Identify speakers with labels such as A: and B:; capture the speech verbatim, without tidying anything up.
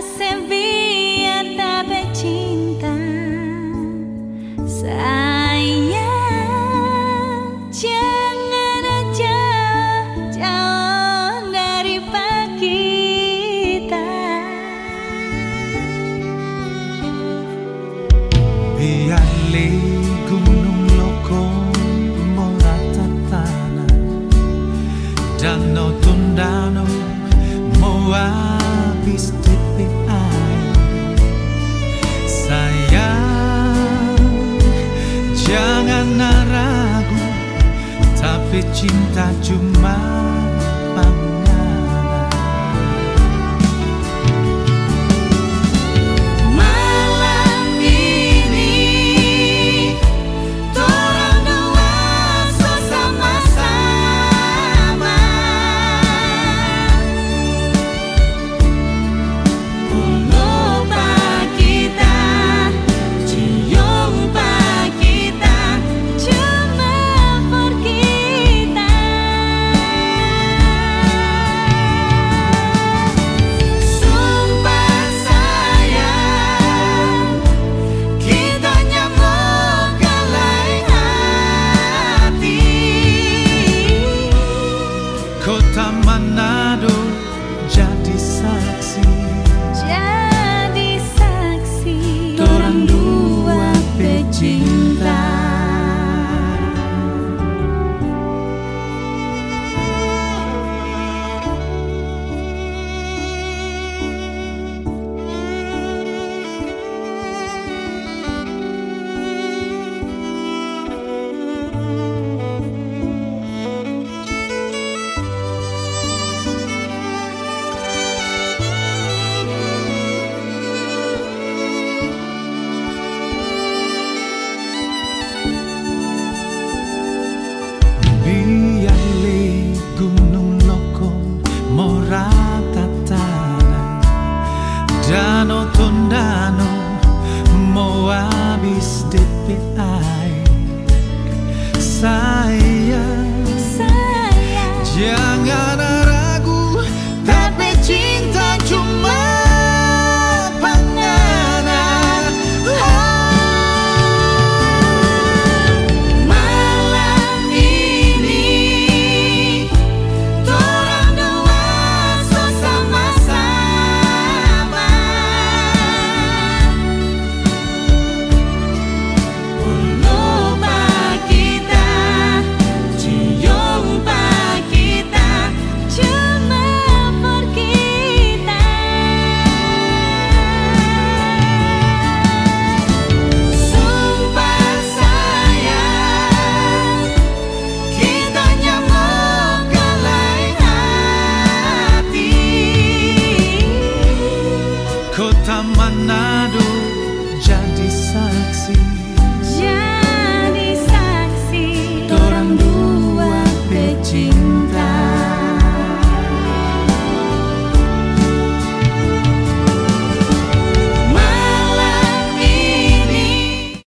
A: kasih biar tak bercinta. Sayang, jangan aja jauh dari kita.
B: Biar le gunung lokong merata tanah, danau Tondano mau habis tepi air. Sayang, jangan ragu, tapi cinta cuma panganan.
A: Malam ini torang dua sama-sama lupa kita, jumpa kita cuma for kita. Sumpah sayang, kita nyambung ke lain hati.
B: Kota Manado jadi saksi,
A: Jadi saksi
B: torang dua pecinta. Biar le gunung lokong merata tanah, danau Tondano mau habis tepi air. Sayang,
A: sayang,
B: jangan ragu, tapi cinta cuma panganan.
A: malam ini torang dua sama-sama lupa kita, jumpa kita cuma for kita. Sumpah sayang, kita nyambung ke lain hati.
B: Kota Manado jadi saksi,
A: Jadi saksi
B: torang dua pecinta.